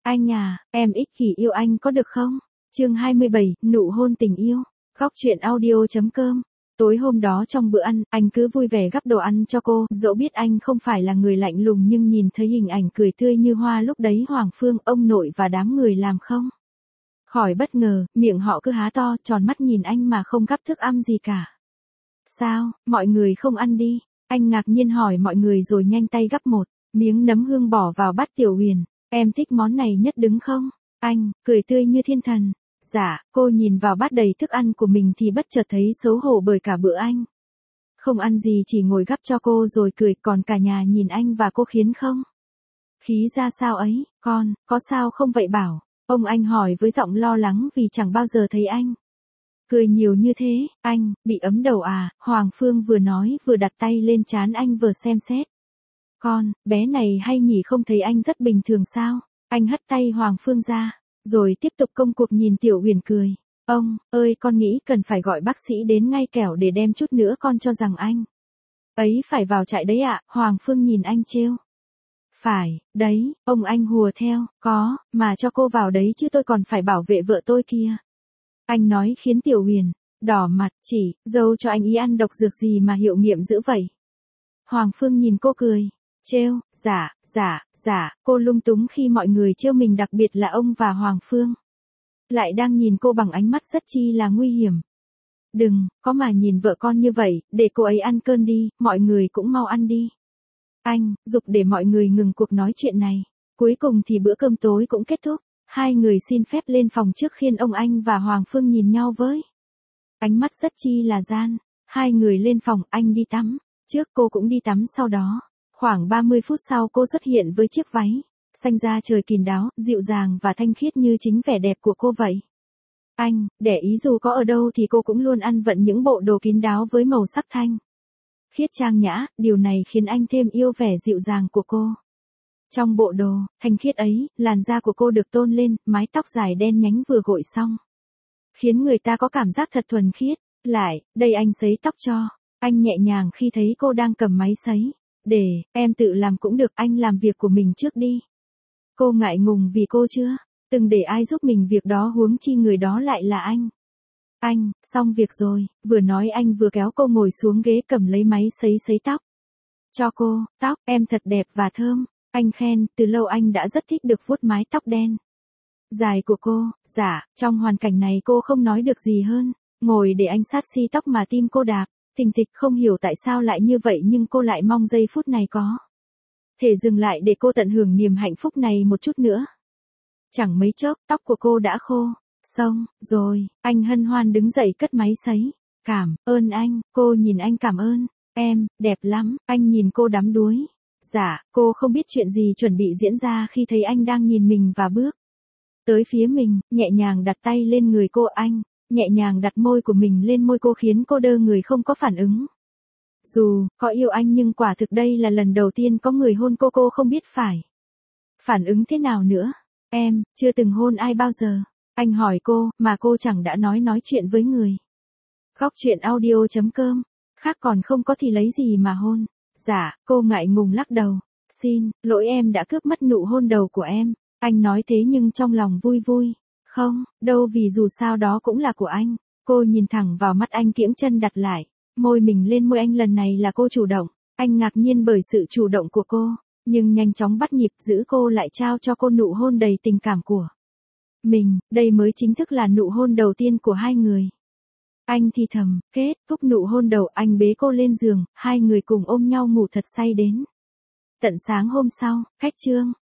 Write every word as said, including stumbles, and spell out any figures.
Anh à, em ích kỷ yêu anh có được không? Chương hai mươi bảy, nụ hôn tình yêu. Góc truyện audio chấm com. Tối hôm đó trong bữa ăn, anh cứ vui vẻ gắp đồ ăn cho cô, dẫu biết anh không phải là người lạnh lùng nhưng nhìn thấy hình ảnh cười tươi như hoa lúc đấy Hoàng Phương, ông nội và đám người làm không khỏi bất ngờ, miệng họ cứ há to, tròn mắt nhìn anh mà không gắp thức ăn gì cả. Sao, mọi người không ăn đi? Anh ngạc nhiên hỏi mọi người rồi nhanh tay gắp một miếng nấm hương bỏ vào bát Tiểu Huyền. Em thích món này nhất đứng không? Anh, cười tươi như thiên thần. Dạ, cô nhìn vào bát đầy thức ăn của mình thì bất chợt thấy xấu hổ bởi cả bữa anh không ăn gì, chỉ ngồi gắp cho cô rồi cười, còn cả nhà nhìn anh và cô khiến không khí ra sao ấy. Con, có sao không vậy Bảo? Ông anh hỏi với giọng lo lắng vì chẳng bao giờ thấy anh cười nhiều như thế. Anh, bị ấm đầu à? Hoàng Phương vừa nói vừa đặt tay lên trán anh vừa xem xét. Con, bé này hay nhỉ, không thấy anh rất bình thường sao? Anh hất tay Hoàng Phương ra, rồi tiếp tục công cuộc nhìn Tiểu Huyền cười. Ông, ơi con nghĩ cần phải gọi bác sĩ đến ngay kẻo để đem chút nữa con cho rằng anh ấy phải vào trại đấy ạ. Hoàng Phương nhìn anh trêu. Phải, đấy, ông anh hùa theo, có, mà cho cô vào đấy chứ tôi còn phải bảo vệ vợ tôi kia. Anh nói khiến Tiểu Huyền đỏ mặt, chỉ, dâu cho anh ý ăn độc dược gì mà hiệu nghiệm dữ vậy? Hoàng Phương nhìn cô cười, trêu, dạ, dạ, dạ, cô lung túng khi mọi người trêu mình, đặc biệt là ông và Hoàng Phương lại đang nhìn cô bằng ánh mắt rất chi là nguy hiểm. Đừng, có mà nhìn vợ con như vậy, để cô ấy ăn cơm đi, mọi người cũng mau ăn đi. Anh, giục để mọi người ngừng cuộc nói chuyện này. Cuối cùng thì bữa cơm tối cũng kết thúc. Hai người xin phép lên phòng trước khiên ông anh và Hoàng Phương nhìn nhau với ánh mắt rất chi là gian. Hai người lên phòng, anh đi tắm trước, cô cũng đi tắm sau đó. Khoảng ba mươi phút sau cô xuất hiện với chiếc váy xanh da trời kín đáo, dịu dàng và thanh khiết như chính vẻ đẹp của cô vậy. Anh, để ý dù có ở đâu thì cô cũng luôn ăn vận những bộ đồ kín đáo với màu sắc thanh khiết trang nhã, điều này khiến anh thêm yêu vẻ dịu dàng của cô. Trong bộ đồ thanh khiết ấy, làn da của cô được tôn lên, mái tóc dài đen nhánh vừa gội xong khiến người ta có cảm giác thật thuần khiết. Lại, đây anh sấy tóc cho. Anh nhẹ nhàng khi thấy cô đang cầm máy sấy. Để, em tự làm cũng được, anh làm việc của mình trước đi. Cô ngại ngùng vì cô chưa từng để ai giúp mình việc đó, huống chi người đó lại là anh. Anh, xong việc rồi, vừa nói anh vừa kéo cô ngồi xuống ghế, cầm lấy máy sấy sấy tóc cho cô. Tóc em thật đẹp và thơm. Anh khen, từ lâu anh đã rất thích được vuốt mái tóc đen dài của cô. Dạ, trong hoàn cảnh này cô không nói được gì hơn, ngồi để anh sát si tóc mà tim cô đạp thình thịch, không hiểu tại sao lại như vậy nhưng cô lại mong giây phút này có thể dừng lại để cô tận hưởng niềm hạnh phúc này một chút nữa. Chẳng mấy chốc, tóc của cô đã khô. Xong, rồi, anh hân hoan đứng dậy cất máy sấy. Cảm ơn anh, cô nhìn anh cảm ơn. Em, đẹp lắm, anh nhìn cô đắm đuối. Dạ, cô không biết chuyện gì chuẩn bị diễn ra khi thấy anh đang nhìn mình và bước tới phía mình, nhẹ nhàng đặt tay lên người cô. Anh nhẹ nhàng đặt môi của mình lên môi cô khiến cô đơ người không có phản ứng. Dù có yêu anh nhưng quả thực đây là lần đầu tiên có người hôn cô, cô không biết phải phản ứng thế nào nữa. Em chưa từng hôn ai bao giờ. Anh hỏi cô, mà cô chẳng đã nói nói chuyện với người. Góc truyện audio chấm com. Khác còn không có thì lấy gì mà hôn. Dạ, cô ngại ngùng lắc đầu. Xin lỗi, em đã cướp mất nụ hôn đầu của em. Anh nói thế nhưng trong lòng vui vui. Không, đâu, vì dù sao đó cũng là của anh. Cô nhìn thẳng vào mắt anh, kiễng chân đặt lại môi mình lên môi anh. Lần này là cô chủ động. Anh ngạc nhiên bởi sự chủ động của cô, nhưng nhanh chóng bắt nhịp giữ cô lại, trao cho cô nụ hôn đầy tình cảm của mình. Đây mới chính thức là nụ hôn đầu tiên của hai người. Anh thì thầm, kết thúc nụ hôn đầu, anh bế cô lên giường, hai người cùng ôm nhau ngủ thật say đến tận sáng hôm sau. Khách trương